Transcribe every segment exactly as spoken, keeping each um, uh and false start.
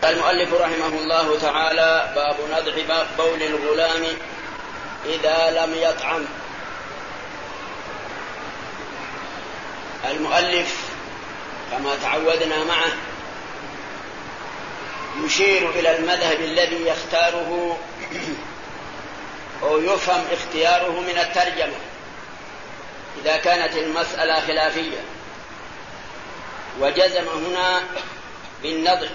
المؤلف رحمه الله تعالى: باب نضح بول الغلام إذا لم يطعم. المؤلف كما تعودنا معه يشير إلى المذهب الذي يختاره أو يفهم اختياره من الترجمة إذا كانت المسألة خلافية، وجزم هنا بالنضح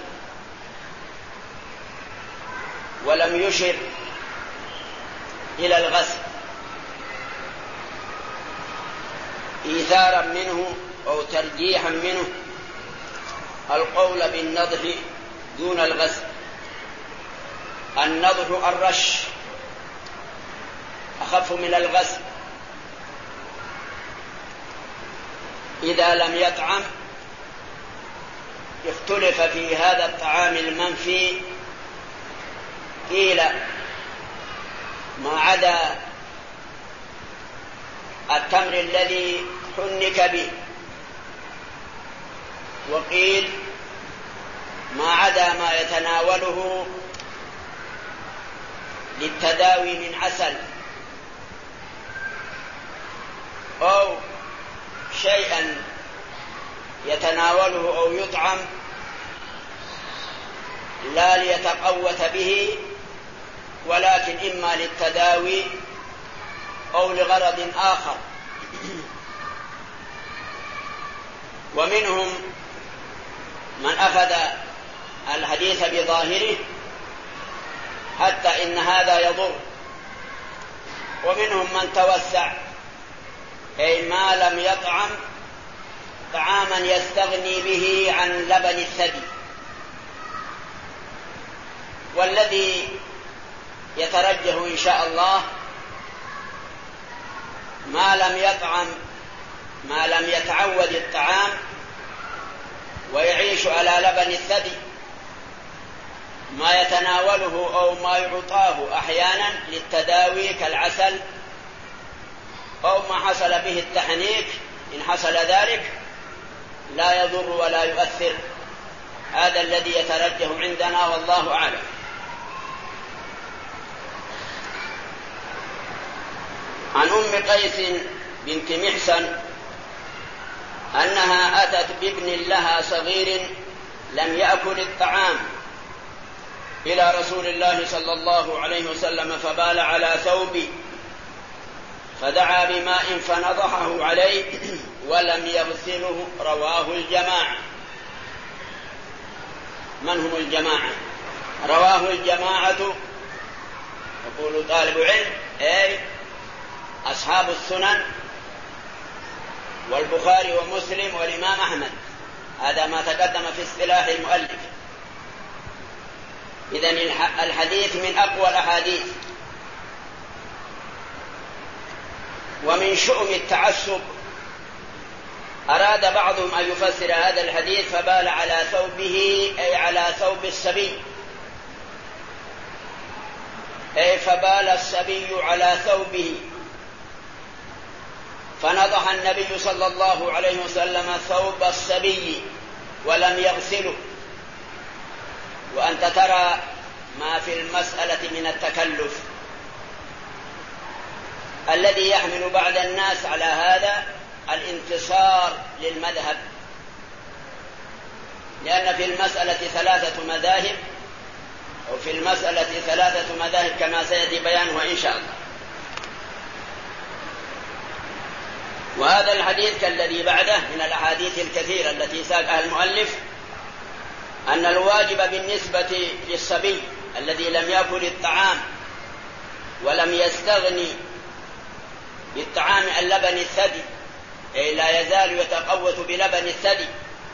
ولم يشر إلى الغسل إيثارا منه أو ترجيحا منه القول بالنضح دون الغسل. النضح الرش أخف من الغسل. إذا لم يطعم اختلف في هذا الطعام المنفي، قيل ما عدا التمر الذي حنك به، وقيل ما عدا ما يتناوله للتداوي من عسل أو شيئا يتناوله أو يطعم لا ليتقوت به، ولكن إما للتداوي أو لغرض آخر. ومنهم من أخذ الحديث بظاهره حتى إن هذا يضر، ومنهم من توسع، أي ما لم يطعم طعاما يستغني به عن لبن الثدي. والذي يترجح إن شاء الله ما لم يطعم، ما لم يتعود الطعام ويعيش على لبن الثدي، ما يتناوله أو ما يعطاه أحيانا للتداوي كالعسل أو ما حصل به التحنيك، إن حصل ذلك لا يضر ولا يؤثر. هذا الذي يترجح عندنا والله أعلم. عن أم قيس بنت محسن أنها أتت بابن لها صغير لم يأكل الطعام إلى رسول الله صلى الله عليه وسلم فبال على ثوبه، فدعا بماء فنضحه عليه ولم يغسله. رواه الجماعة. من هم الجماعة؟ رواه الجماعة يقول طالب علم أي أصحاب السنن والبخاري ومسلم والإمام أحمد. هذا ما تقدم في اصطلاح المؤلف. إذن الحديث من أقوى الأحاديث. ومن شؤم التعسب أراد بعضهم أن يفسر هذا الحديث فبال على ثوبه أي على ثوب الصبي، أي فبال الصبي على ثوبه، فنضح النبي صلى الله عليه وسلم ثوب الصبي ولم يغسله. وأنت ترى ما في المسألة من التكلف الذي يحمل بعض الناس على هذا الانتصار للمذهب، لأن في المسألة ثلاثة مذاهب، وفي المسألة ثلاثة مذاهب كما سيأتي بيانه إن شاء الله. وهذا الحديث كالذي بعده من الأحاديث الكثيرة التي ساقها المؤلف أن الواجب بالنسبة للصبي الذي لم يأكل الطعام ولم يستغني بالطعام عن لبن الثدي، أي لا يزال يتقوت بلبن الثدي،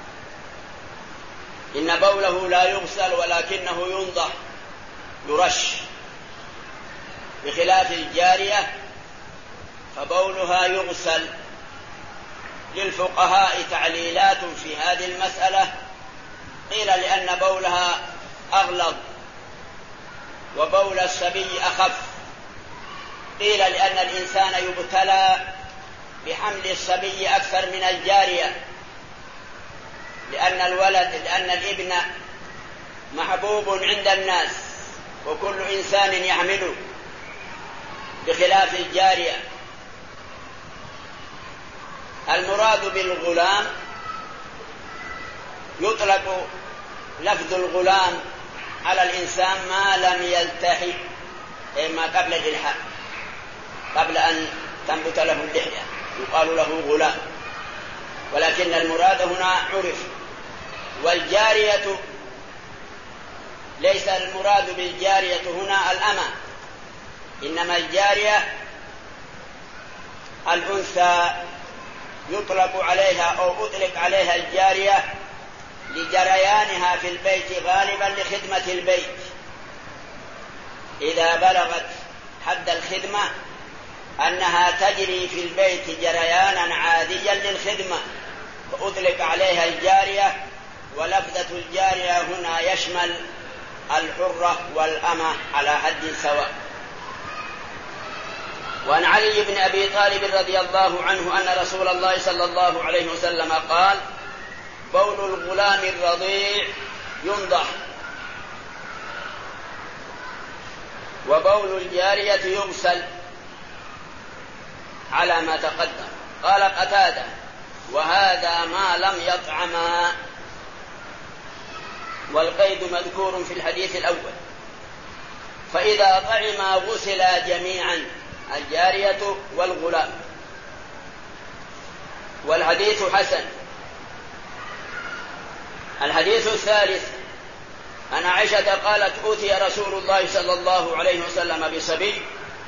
إن بوله لا يغسل ولكنه ينضح يرش، بخلاف الجارية فبولها يغسل. للفقهاء تعليلات في هذه المسألة، قيل لأن بولها أغلظ وبول الصبي أخف، قيل لأن الإنسان يبتلى بحمل الصبي أكثر من الجارية، لأن الولد لأن الابن محبوب عند الناس وكل إنسان يحمله، بخلاف الجارية. المراد بالغلام يطلق لفظ الغلام على الإنسان ما لم يلتحي، أي ما قبل الإلحاء، قبل أن تنبت له اللحية يقال له غلام، ولكن المراد هنا عرف. والجارية ليس المراد بالجارية هنا الأمة، إنما الجارية الأنثى يطلق عليها أو أطلق عليها الجارية لجريانها في البيت غالبا لخدمة البيت، إذا بلغت حد الخدمة أنها تجري في البيت جريانا عاديا للخدمة فأطلق عليها الجارية. ولفظة الجارية هنا يشمل الحرة والأمة على حد سواء. وعن علي بن أبي طالب رضي الله عنه أن رسول الله صلى الله عليه وسلم قال: بول الغلام الرضيع ينضح، وبول الجارية يغسل، على ما تقدم. قال قتادة: وهذا ما لم يطعما، والقيد مذكور في الحديث الأول. فإذا طعما غسلا جميعا، الجارية والغلام. والحديث حسن. الحديث الثالث عن عائشة قالت: أوتي رسول الله صلى الله عليه وسلم بصبي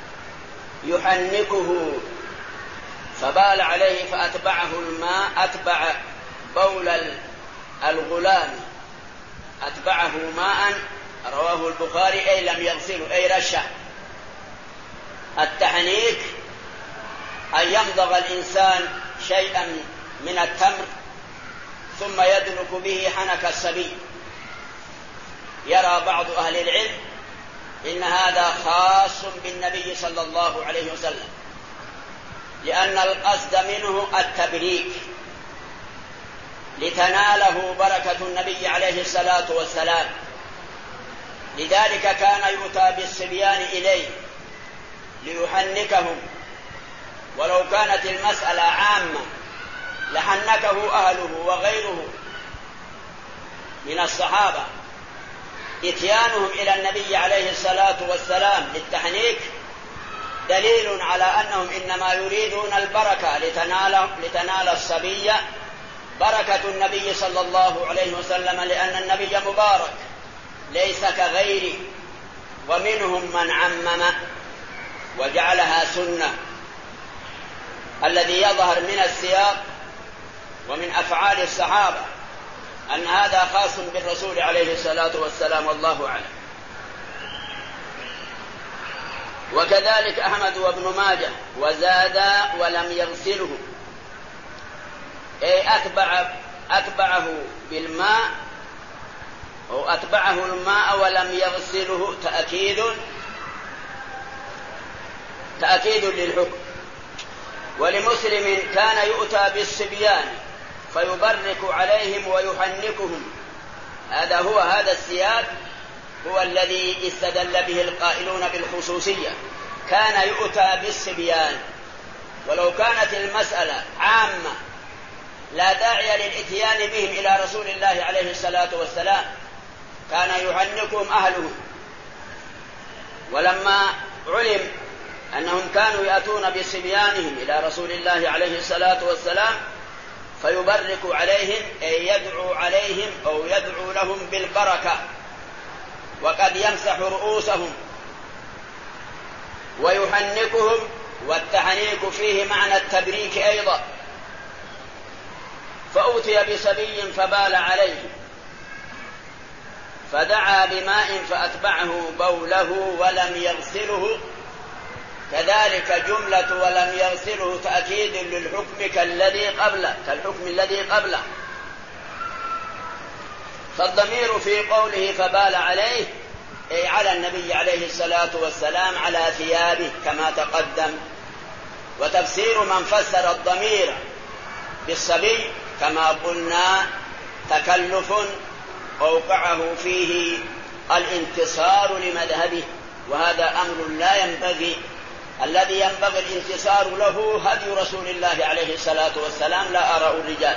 يحنكه فبال عليه فأتبعه الماء، أتبع بول الغلام أتبعه ماء، رواه البخاري، أي لم يغسله أي رشه. التحنيك أن يمضغ الإنسان شيئا من التمر ثم يدلك به حنك الصبي. يرى بعض أهل العلم إن هذا خاص بالنبي صلى الله عليه وسلم، لأن القصد منه التبريك لتناله بركة النبي عليه الصلاة والسلام. لذلك كان يؤتى بالصبيان إليه ليحنكهم، ولو كانت المسألة عامة لحنكه أهله وغيره من الصحابة. إتيانهم إلى النبي عليه الصلاة والسلام للتحنيك دليل على أنهم إنما يريدون البركة لتنال, لتنال الصبي بركة النبي صلى الله عليه وسلم، لأن النبي مبارك ليس كغيره. ومنهم من عمم وجعلها سنة. الذي يظهر من السياق ومن أفعال الصحابة أن هذا خاص بالرسول عليه الصلاة والسلام، والله أعلم. وكذلك أحمد وابن ماجه وزاد ولم يغسله، أي أتبع أتبعه بالماء أو أتبعه الماء ولم يغسله، تأكيد تأكيد للحكم. ولمسلم: كان يؤتى بالصبيان فيبرك عليهم ويحنكهم. هذا هو هذا السياق هو الذي استدل به القائلون بالخصوصية. كان يؤتى بالصبيان، ولو كانت المسألة عامة لا داعي للإتيان بهم إلى رسول الله عليه الصلاة والسلام، كان يحنكهم أهلهم. ولما علم أنهم كانوا يأتون بصبيانهم إلى رسول الله عليه الصلاة والسلام فيبرك عليهم، أي يدعو عليهم أو يدعو لهم بالبركة، وقد يمسح رؤوسهم ويحنكهم. والتحنيك فيه معنى التبريك أيضا. فأوتي بصبي فبال عليه فدعا بماء فأتبعه بوله ولم يغسله، كذلك جملة ولم يغسله تأكيد للحكم كالذي قبله كالحكم الذي قبله. فالضمير في قوله فبال عليه أي على النبي عليه الصلاة والسلام، على ثيابه كما تقدم. وتفسير من فسر الضمير بالصبي كما قلنا تكلف أوقعه فيه الانتصار لمذهبه، وهذا أمر لا ينبغي. الذي ينبغي الانتصار له هدي رسول الله عليه الصلاة والسلام لا آراء الرجال.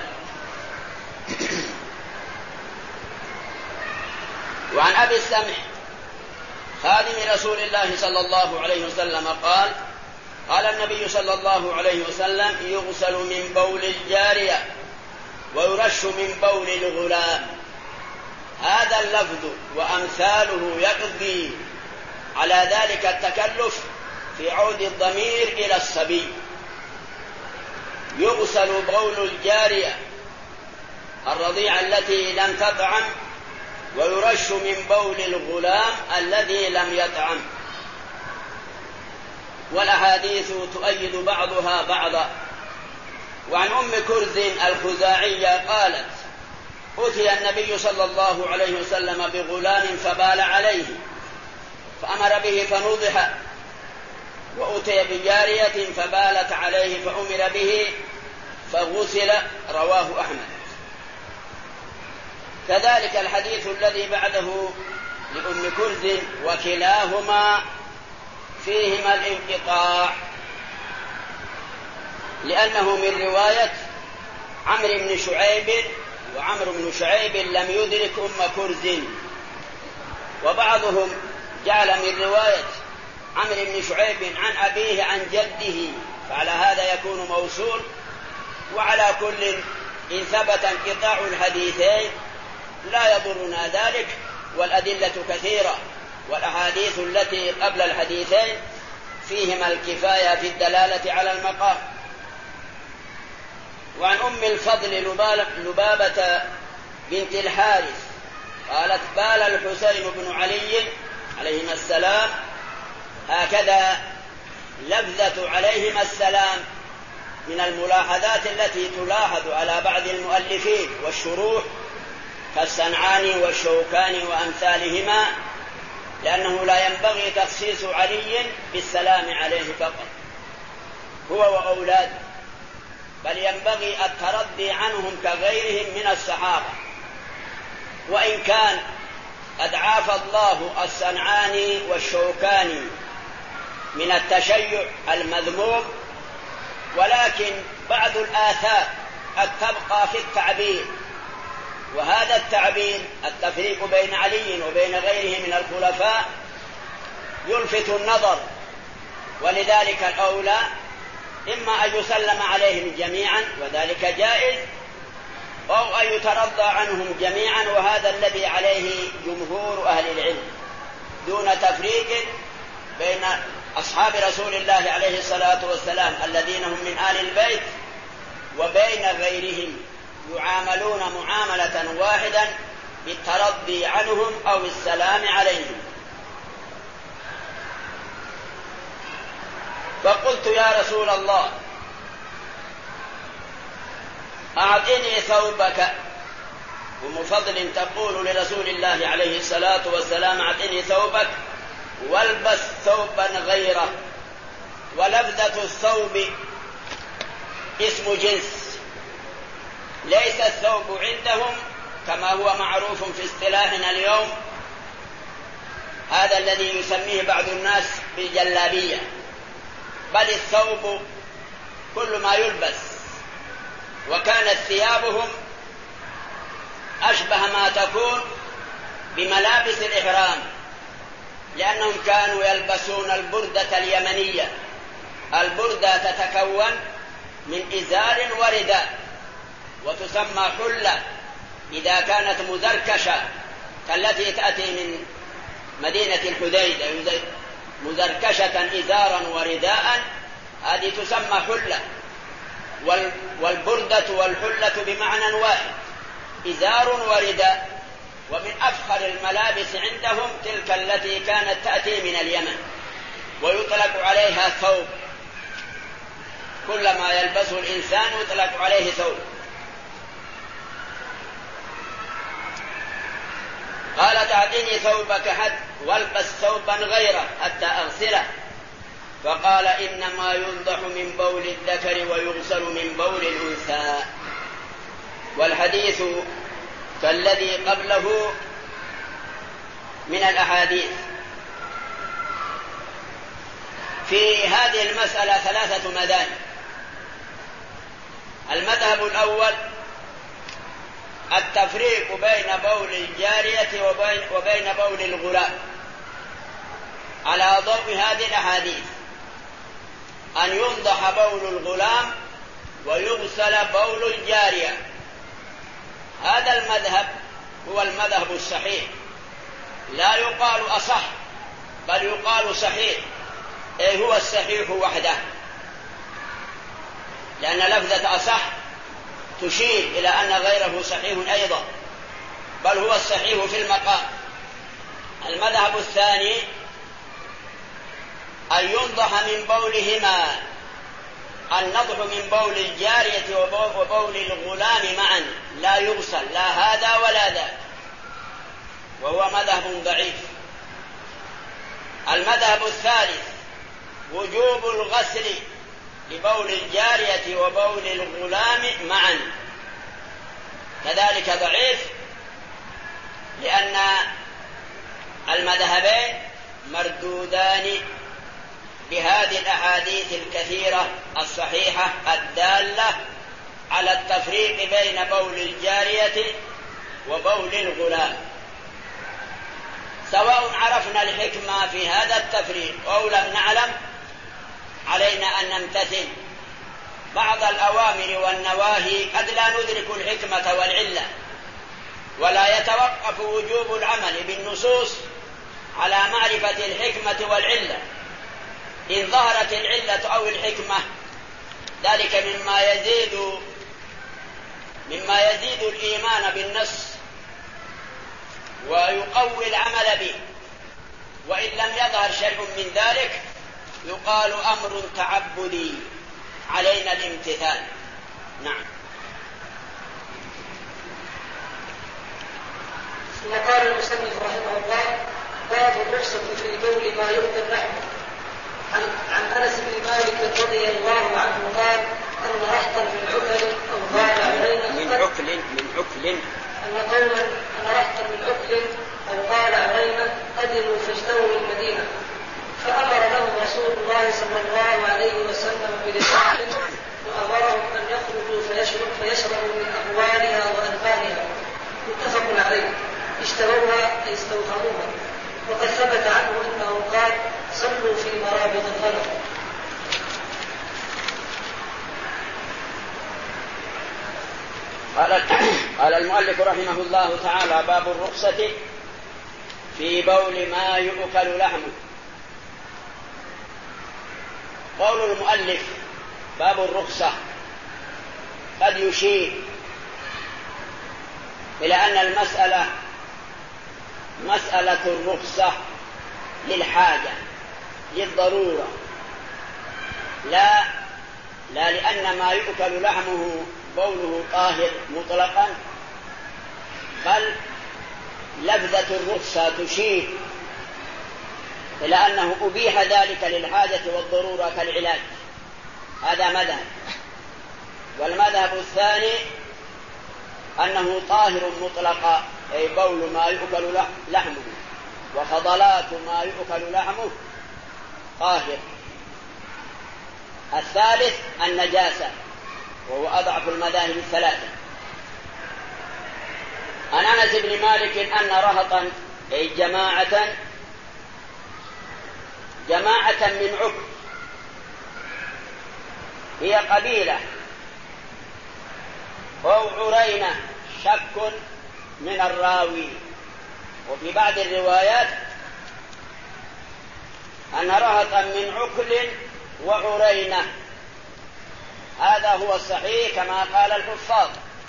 وعن أبي السمح خادم رسول الله صلى الله عليه وسلم قال: قال النبي صلى الله عليه وسلم: يغسل من بول الجارية ويرش من بول الغلام. هذا اللفظ وأمثاله يقضي على ذلك التكلف في عود الضمير إلى الصبي. يغسل بول الجارية الرضيعة التي لم تطعم، ويرش من بول الغلام الذي لم يطعم. والأحاديث تؤيد بعضها بعضا. وعن أم كرز الخزاعية قالت: أتي النبي صلى الله عليه وسلم بغلام فبال عليه فأمر به فنضح، وأتي بجارية فبالت عليه فأمر به فغسل. رواه أحمد. كذلك الحديث الذي بعده لأم كرز، وكلاهما فيهما الانقطاع، لأنه من رواية عمرو بن شعيب، وعمرو بن شعيب لم يدرك أم كرز. وبعضهم جعل من رواية عمرو بن شعيب عن أبيه عن جده، فعلى هذا يكون موصول. وعلى كل إن ثبت انقطاع الحديثين لا يضرنا ذلك، والأدلة كثيرة، والأحاديث التي قبل الحديثين فيهما الكفاية في الدلالة على المقام. وعن أم الفضل لبابة بنت الحارث قالت: بال الحسين بن علي عليهما السلام. هكذا لفظة عليهما السلام من الملاحظات التي تلاحظ على بعض المؤلفين والشروح كالصنعاني والشوكاني وأمثالهما، لأنه لا ينبغي تخصيص علي بالسلام عليه فقط هو وأولاده، بل ينبغي الترضي عنهم كغيرهم من الصحابة. وإن كان قد عافى الله الصنعاني والشوكاني من التشيع المذموم، ولكن بعض الآثار قد تبقى في التعبير، وهذا التعبير التفريق بين علي وبين غيره من الخلفاء يلفت النظر، ولذلك الأولى إما أن يسلم عليهم جميعا وذلك جائز، أو أن يترضى عنهم جميعا، وهذا الذي عليه جمهور أهل العلم، دون تفريق بين أصحاب رسول الله عليه الصلاة والسلام الذين هم من آل البيت وبين غيرهم، يعاملون معاملة واحدا بالترضي عنهم أو السلام عليهم. فقلت: يا رسول الله، أعطني ثوبك. أم فضل تقول لرسول الله عليه الصلاة والسلام: أعطني ثوبك والبس ثوبا غيره. ولفظة الثوب اسم جنس، ليس الثوب عندهم كما هو معروف في اصطلاحنا اليوم، هذا الذي يسميه بعض الناس بالجلابية، بل الثوب كل ما يلبس. وكانت ثيابهم أشبه ما تكون بملابس الإحرام، لأنهم كانوا يلبسون البردة اليمنية. البردة تتكون من إزار ورداء، وتسمى حلة إذا كانت مزركشة كالتي تأتي من مدينة الحديدة، مزركشة إزارا ورداء، هذه تسمى حلة. والبردة والحلة بمعنى واحد، إزار ورداء. ومن أفخر الملابس عندهم تلك التي كانت تأتي من اليمن، ويطلق عليها ثوب، كل ما يلبسه الإنسان يطلق عليه ثوب. قالت: أعطني ثوبك حد والبس ثوبا غيره حتى أغسله. فقال: إنما ينضح من بول الذكر ويغسل من بول الأنثى. والحديث كالذي قبله من الأحاديث. في هذه المسألة ثلاثة مذاهب. المذهب الأول التفريق بين بول الجارية وبين, وبين بول الغلام على ضوء هذه الأحاديث، أن ينضح بول الغلام ويغسل بول الجارية. هذا المذهب هو المذهب الصحيح، لا يقال أصح بل يقال صحيح، أي هو الصحيح وحده، لأن لفظة أصح تشير إلى أن غيره صحيح أيضا، بل هو الصحيح في المقام. المذهب الثاني أن ينضح من بولهما، النضح من بول الجارية وبول الغلام معا، لا يغسل لا هذا ولا ذاك، وهو مذهب ضعيف. المذهب الثالث وجوب الغسل لبول الجارية وبول الغلام معا، كذلك ضعيف، لأن المذهبين مردودان بهذه الأحاديث الكثيرة الصحيحة الدالة على التفريق بين بول الجارية وبول الغلام. سواء عرفنا الحكمة في هذا التفريق أو لم نعلم، علينا أن نمتثل بعض الأوامر والنواهي، قد لا ندرك الحكمة والعلة، ولا يتوقف وجوب العمل بالنصوص على معرفة الحكمة والعلة. إن ظهرت العلة أو الحكمة ذلك مما يزيد مما يزيد الإيمان بالنص ويقوي العمل به، وإن لم يظهر شيء من ذلك يقال أمر تعبدي علينا الامتثال. نعم. وقال المصنف رحمه الله: باب الرخصة في بول ما يؤكل لحمه. عن, عن أنس بن مالك رضي الله عنه قال: أن رهطا من عكل أو قال علينا من عكل من عكل أن قوما أن رهطا من عكل أو قال علينا قدموا فاجتووا المدينة، فأمر لهم رسول الله صلى الله عليه وسلم بلسان، وأمرهم أن يخرجوا فيشرب فيشربوا من أهوالها وألبانها. متفق عليه. اشتروها أي استوطنوها. وقد ثبت عنه أنه قال: صلوا في مرابض الغنم. قال المؤلف رحمه الله تعالى: باب الرخصة في بول ما يؤكل لحمه. قول المؤلف باب الرخصة قد يشير إلى أن المسألة مسألة الرخصة للحاجة للضرورة، لا لا لأن ما يؤكل لحمه بوله طاهر مطلقا، بل لفظة الرخصة تشير إلى أنه أبيح ذلك للحاجة والضرورة كالعلاج. هذا مذهب. والمذهب الثاني أنه طاهر مطلقا، أي بول ما يؤكل لحمه وفضلات ما يؤكل لحمه طاهر. الثالث النجاسة، وهو أضعف المذاهب الثلاثة. عن أنس بن مالك أن رهطا أي جماعة جماعة من عكل، هي قبيلة، أو عرينة، شك من الراوي. وفي بعض الروايات أن رهطا من عكل وعرينة. هذا هو الصحيح كما قال الحفاظ،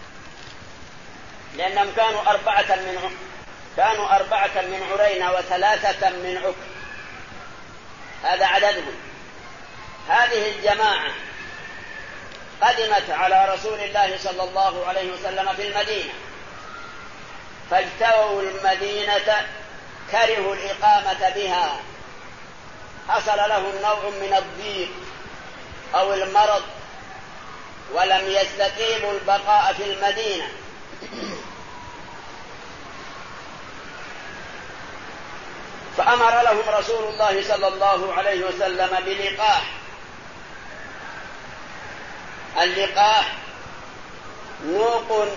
لأنهم كانوا أربعة من كانوا أربعة من عرينة وثلاثة من عكل، هذا عددهم. هذه الجماعة قدمت على رسول الله صلى الله عليه وسلم في المدينة، فاجتووا المدينة، كرهوا الإقامة بها، حصل لهم نوع من الضيق أو المرض، ولم يستطيعوا البقاء في المدينة، فأمر لهم رسول الله صلى الله عليه وسلم بلقاح. اللقاح نوق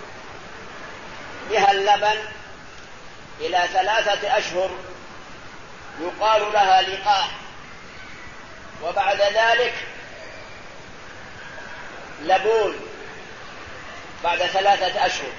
بها اللبن إلى ثلاثة أشهر يقال لها لقاح، وبعد ذلك لبون بعد ثلاثة أشهر.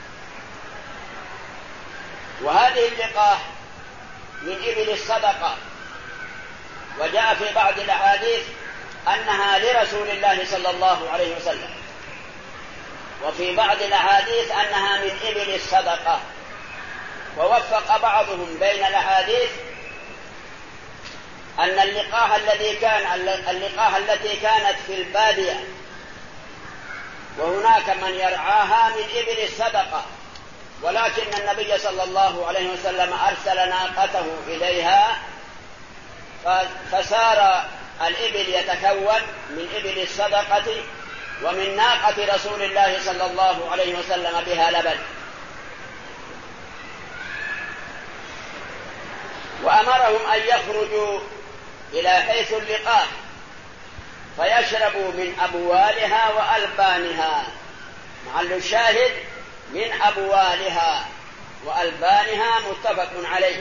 وهذه اللقاح من إبل الصدقة، وجاء في بعض الأحاديث أنها لرسول الله صلى الله عليه وسلم، وفي بعض الأحاديث أنها من إبل الصدقة. ووفق بعضهم بين الأحاديث أن اللقاح الذي كان اللقاح التي كانت في البادية وهناك من يرعاها من إبل الصدقة، ولكن النبي صلى الله عليه وسلم أرسل ناقته إليها فسار الإبل يتكون من إبل الصدقة ومن ناقة رسول الله صلى الله عليه وسلم بها لبن. وأمرهم أن يخرجوا إلى حيث اللقاح فيشربوا من أبوالها وألبانها. محل الشاهد من أبوالها وألبانها متفق عليه.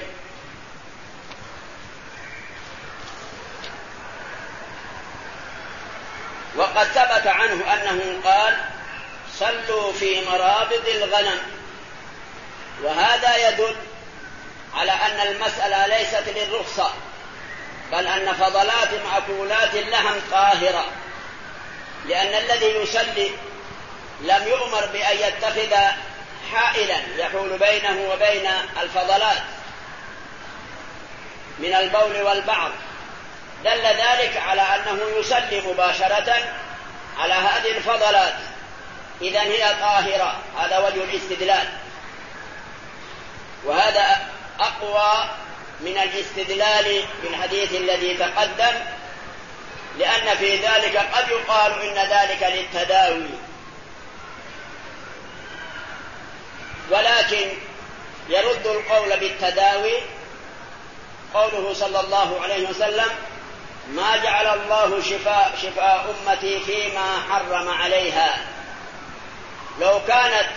وقد ثبت عنه أنه قال: صلوا في مرابض الغنم. وهذا يدل على أن المسألة ليست للرخصة، بل أن فضلات مأكولات اللحم طاهرة، لأن الذي يصلي لم يؤمر بأن يتخذ حائلا يحول بينه وبين الفضلات من البول والبعض، دل ذلك على أنه يصلي مباشرة على هذه الفضلات، إذن هي طاهرة. هذا وجه الاستدلال، وهذا أقوى من الاستدلال بالحديث الذي تقدم، لأن في ذلك قد يقال إن ذلك للتداوي، ولكن يرد القول بالتداوي قوله صلى الله عليه وسلم: ما جعل الله شفاء, شفاء أمتي فيما حرم عليها. لو كانت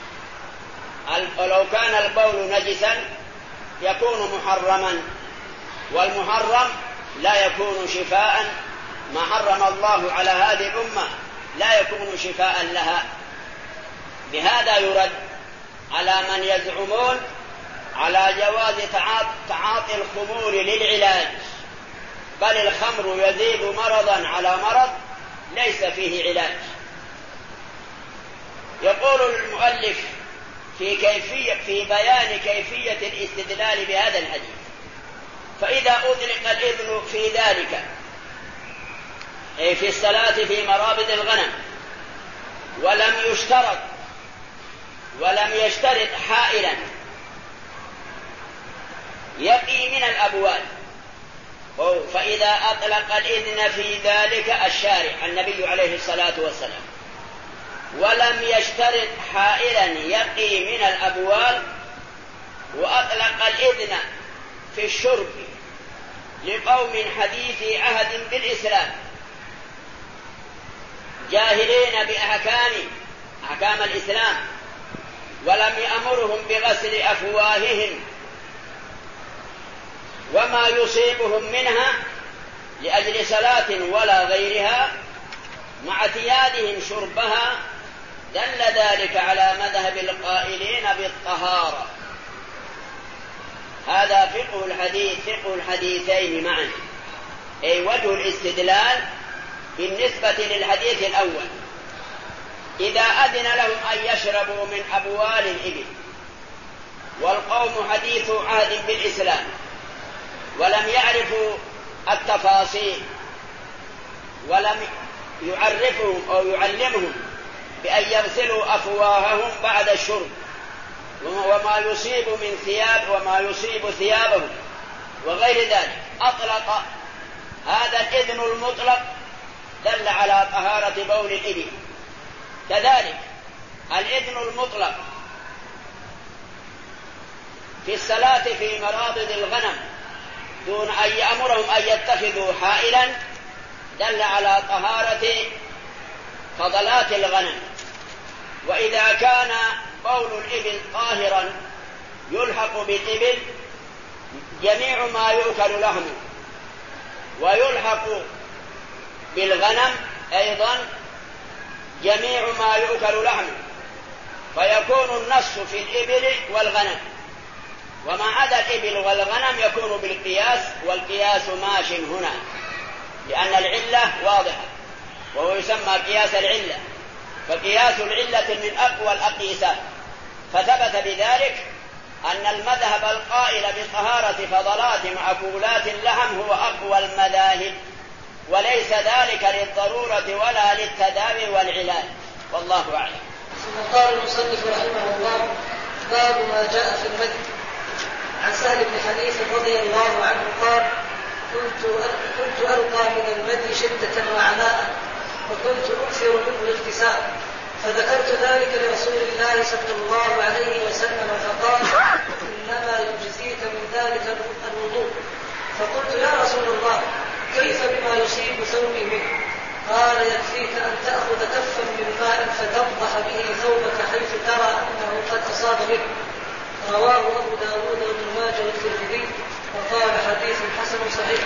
لو كان البول نجسا يكون محرما، والمحرم لا يكون شفاء. ما حرم الله على هذه الأمة لا يكون شفاء لها. بهذا يرد على من يزعمون على جواز تعاطي الخمور للعلاج، بل الخمر يزيد مرضا على مرض ليس فيه علاج. يقول المؤلف في كيفية في بيان كيفية الاستدلال بهذا الحديث: فإذا أطلق الإذن في ذلك، أي في الصلاة في مرابض الغنم، ولم يشترط ولم يشترط حائلا يقي من الأبوال، فإذا أطلق الإذن في ذلك الشارع النبي عليه الصلاة والسلام ولم يشترط حائلا يقي من الأبوال، وأطلق الإذن في الشرب لقوم حديث عهد بالإسلام جاهلين بأحكام أحكام الإسلام، ولم يأمرهم بغسل أفواههم وما يصيبهم منها لأجل صلاة ولا غيرها، مع اعتيادهم شربها، دل ذلك على مذهب القائلين بالطهارة. هذا فقه الحديث فقه الحديثين معا، أي وجه الاستدلال بالنسبة للحديث الأول: إذا أذن لهم أن يشربوا من أبوال الإبل، والقوم حديث عهد بالإسلام ولم يعرفوا التفاصيل، ولم يعرفهم أو يعلمهم بأن يغسلوا أفواههم بعد الشرب وما يصيب من ثياب وما يصيب ثيابهم وغير ذلك، أطلق هذا الإذن المطلق دل على طهارة بول الإبل. كذلك الإذن المطلق في الصلاة في مرابض الغنم دون أن يأمرهم أن يتخذوا حائلا دل على طهارة فضلات الغنم. وإذا كان بول الإبل طاهرا يلحق بالإبل جميع ما يؤكل لحمه، ويلحق بالغنم أيضا جميع ما يؤكل لحمه، فيكون النص في الإبل والغنم، وما عدا الإبل والغنم يكون بالقياس، والقياس ماش هنا لأن العلة واضحة وهو يسمى قياس العلة، فقياس العلة من أقوى الأقيسات. فثبت بذلك أن المذهب القائل بطهارة فضلات مأكولات اللحم هو أقوى المذاهب، وليس ذلك للضرورة ولا للتداوي والعلاج، والله أعلم. ثم قال المصنف رحمه الله: باب ما جاء في المدي. عن سهل بن حنيف رضي الله عنه قال: كنت كنت ألقى من المدي شدة وعناء، وكنت أكثر منه الاغتسال، فذكرت ذلك لرسول الله صلى الله عليه وسلم فقال: إنما يجزيك من ذلك الوضوء. فقلت: يا رسول الله، كيف بما يصيب ثوبي منه؟ قال: يكفيك أن تأخذ كفا من ماء فتنضح به ثوبك حيث ترى أنه قد أصاب به. رواه أبو داود وابن ماجه والترمذي وقال: حديث حسن صحيح.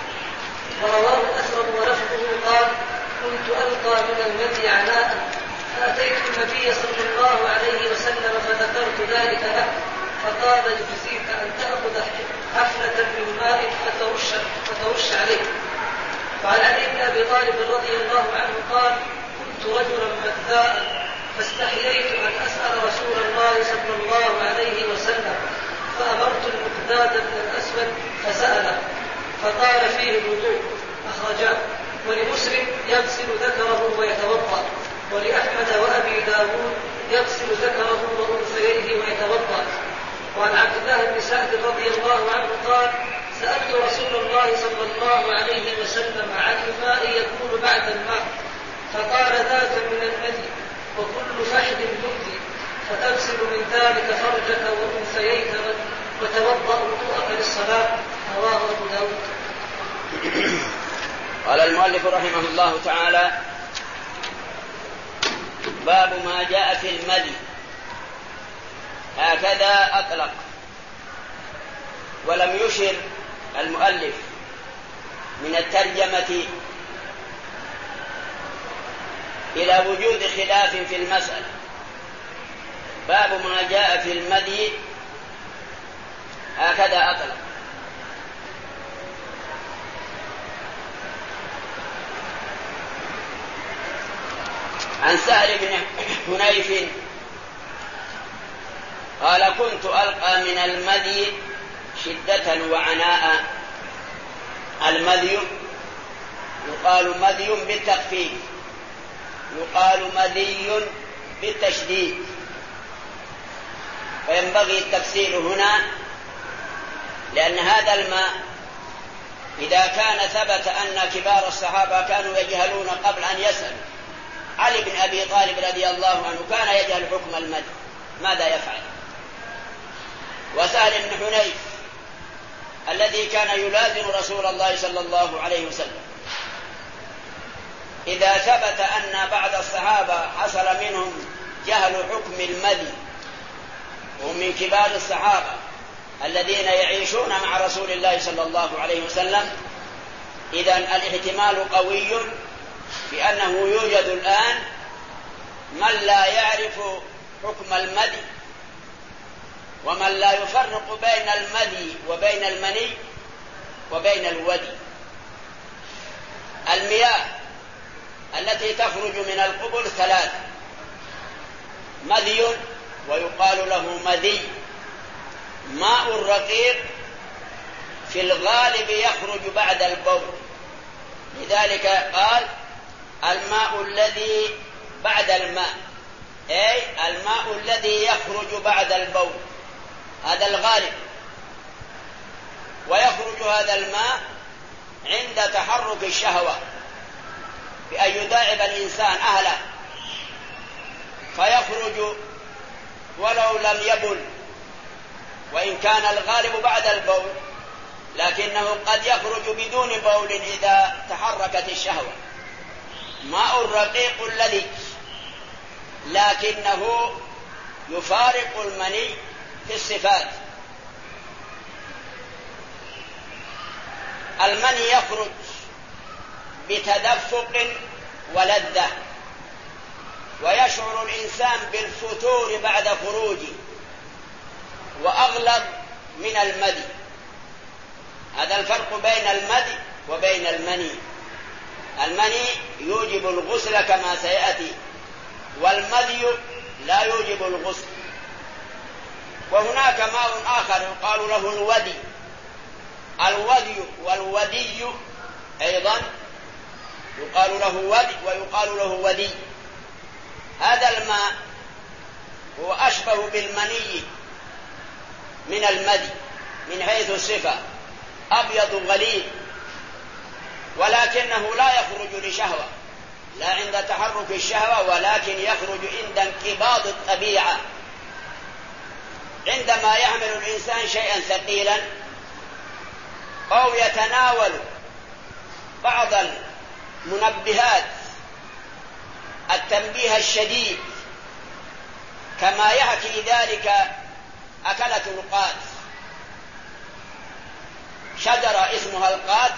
ورواه الأثرم ولفظه قال: كنت ألقى من المدي عناء، فأتيت النبي صلى الله عليه وسلم فذكرت ذلك له، فقال: يجزيك أن تأخذ حفنة من ماء فترش, فترش عليه. وعن علي بن أبي طالب رضي الله عنه قال: كنت رجلا مذاء، فاستحييت أن أسأل رسول الله صلى الله عليه وسلم، فأمرت المقداد بن الأسود فسأله، فقال: فيه الوضوء. أخرجاه. ولمسلم: يغسل ذكره ويتوضأ. ولأحمد وأبي داود: يغسل ذكره وأنثيه ويتوضأ. وعن عبد الله بن سعد رضي الله عنه قال: سألت رسول الله صلى الله عليه وسلم عن الماء يكون بعد الماء، فقال: ذاك من المدي، وكل فحل مؤذي، فتغسل من ذلك فرجك وأنثييك وتوضأ وضوءك للصلاة. رواه أبو داود. قال المؤلف رحمه الله تعالى: باب ما جاء في المدي. هكذا أطلق، ولم يشر المؤلف من الترجمة إلى وجود خلاف في المسألة. باب ما جاء في المدي هكذا أطلق. عن سهل بن حنيف قال: كنت ألقى من المدي شدة وعناء. المدي يقال مدي بالتخفيف، يقال مدي بالتشديد، فينبغي التفسير هنا، لأن هذا الماء إذا كان ثبت أن كبار الصحابة كانوا يجهلون قبل أن يسألوا، علي بن أبي طالب رضي الله عنه كان يجهل حكم المدي، ماذا يفعل؟ وسهل بن حنيف الذي كان يلازم رسول الله صلى الله عليه وسلم، إذا ثبت أن بعض الصحابة حصل منهم جهل حكم المدي وهم من كبار الصحابة الذين يعيشون مع رسول الله صلى الله عليه وسلم، إذن الاحتمال قوي بأنه يوجد الآن من لا يعرف حكم المدي، ومن لا يفرق بين المدي وبين المني وبين الودي. المياه التي تخرج من القبل ثلاث: مدي ويقال له مدي، ماء رقيق في الغالب يخرج بعد البول، لذلك قال: الماء الذي بعد الماء، أي الماء الذي يخرج بعد البول، هذا الغالب. ويخرج هذا الماء عند تحرك الشهوة بأن يداعب الإنسان أهله، فيخرج ولو لم يبل، وإن كان الغالب بعد البول لكنه قد يخرج بدون بول إذا تحركت الشهوة، ماء رقيق لذيذ، لكنه يفارق المني في الصفات. المني يخرج بتدفق ولذة، ويشعر الإنسان بالفتور بعد خروجه، وأغلظ من المدي. هذا الفرق بين المدي وبين المني. المني يوجب الغسل كما سيأتي، والمدي لا يوجب الغسل. وهناك ماء آخر يقال له الودي. الودي والودي أيضا يقال له ودي ويقال له ودي. هذا الماء هو أشبه بالمني من المدي من حيث الصفة، أبيض غليظ، ولكنه لا يخرج لشهوة، لا عند تحرك الشهوة، ولكن يخرج عند انقباض الطبيعة. عندما يحمل الإنسان شيئا ثقيلا أو يتناول بعض المنبهات التنبيه الشديد، كما يحكي ذلك أكلة القات، شجرة اسمها القات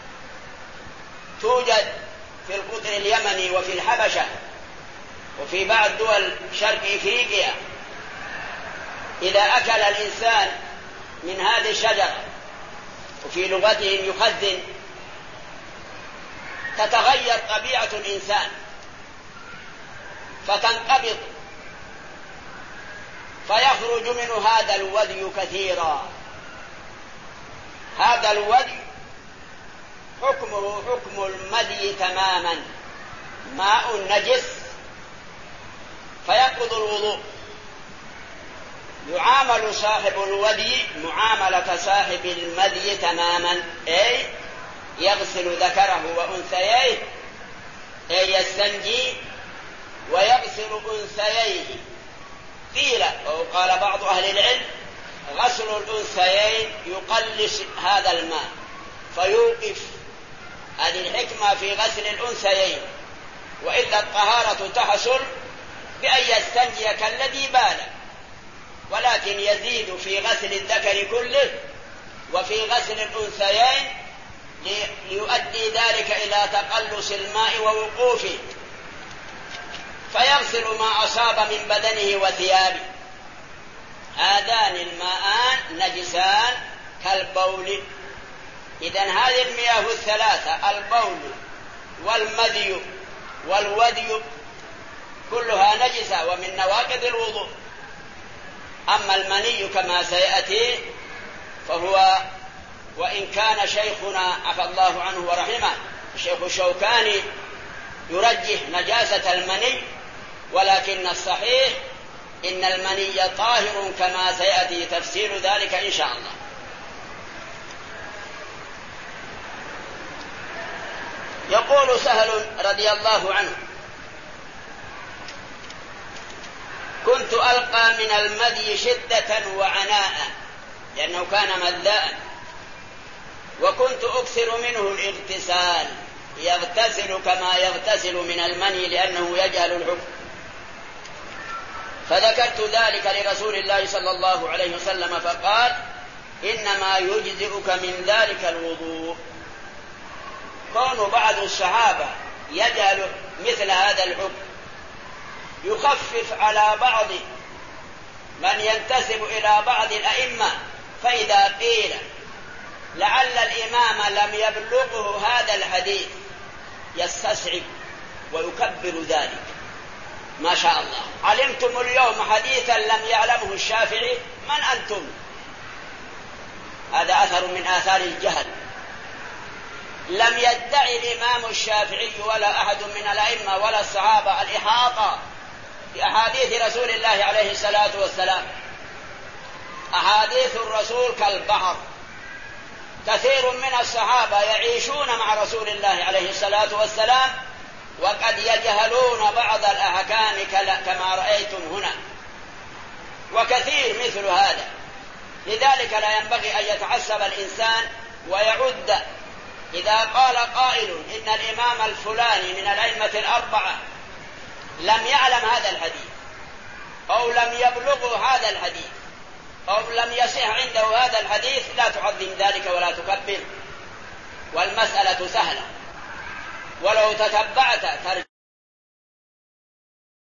توجد في القطر اليمني وفي الحبشة وفي بعض دول شرق إفريقيا. إذا أكل الإنسان من هذه الشجرة، وفي لغتهم يخزن، تتغير طبيعة الإنسان فتنقبض، فيخرج منه هذا الودي كثيرا. هذا الودي حكمه حكم المدي تماما، ماء نجس فينقض الوضوء. يعامل صاحب الودي معاملة صاحب المدي تماما، أي يغسل ذكره وأنثييه، أي يستنجي ويغسل أنثييه. قيل أو قال بعض أهل العلم غسل الأنثيين يقلص هذا الماء فيوقف. هذه الحكمة في غسل الأنثيين، وإلا الطهارة تحصل بأن يستنجي كالذي بال، ولكن يزيد في غسل الذكر كله وفي غسل الأنثيين ليؤدي ذلك إلى تقلص الماء ووقوفه، فيغسل ما أصاب من بدنه وثيابه. هذان الماءان نجسان كالبول. إذن هذه المياه الثلاثة، البول والمذي والودي، كلها نجسة ومن نواقض الوضوء. أما المني كما سيأتي فهو، وإن كان شيخنا عفى الله عنه ورحمه الشيخ الشوكاني يرجح نجاسة المني، ولكن الصحيح إن المني طاهر كما سيأتي تفسير ذلك إن شاء الله. يقول سهل رضي الله عنه: كنت ألقى من المدي شدة وعناء، لأنه كان مذاء، وكنت أكثر منه الاغتسال، يغتسل كما يغتسل من المني لأنه يجهل الحكم. فذكرت ذلك لرسول الله صلى الله عليه وسلم فقال: إنما يجزئك من ذلك الوضوء. كون بعض الصحابة يجهل مثل هذا الحكم يخفف على بعض من ينتسب إلى بعض الأئمة، فإذا قيل لعل الإمام لم يبلغه هذا الحديث يستصعب ويكبر ذلك. ما شاء الله، علمتم اليوم حديثا لم يعلمه الشافعي، من أنتم؟ هذا أثر من آثار الجهل. لم يدعي الإمام الشافعي ولا أحد من الأئمة ولا الصحابة الإحاطة بأحاديث رسول الله عليه الصلاة والسلام. أحاديث الرسول كالبحر، كثير من الصحابة يعيشون مع رسول الله عليه الصلاة والسلام وقد يجهلون بعض الأحكام كما رأيتم هنا، وكثير مثل هذا. لذلك لا ينبغي أن يتعصب الإنسان ويعد. إذا قال قائل إن الإمام الفلاني من الأئمة الأربعة لم يعلم هذا الحديث أو لم يبلغه هذا الحديث أو لم يصح عنده هذا الحديث، لا تعظم ذلك ولا تكبر، والمسألة سهلة. ولو تتبعت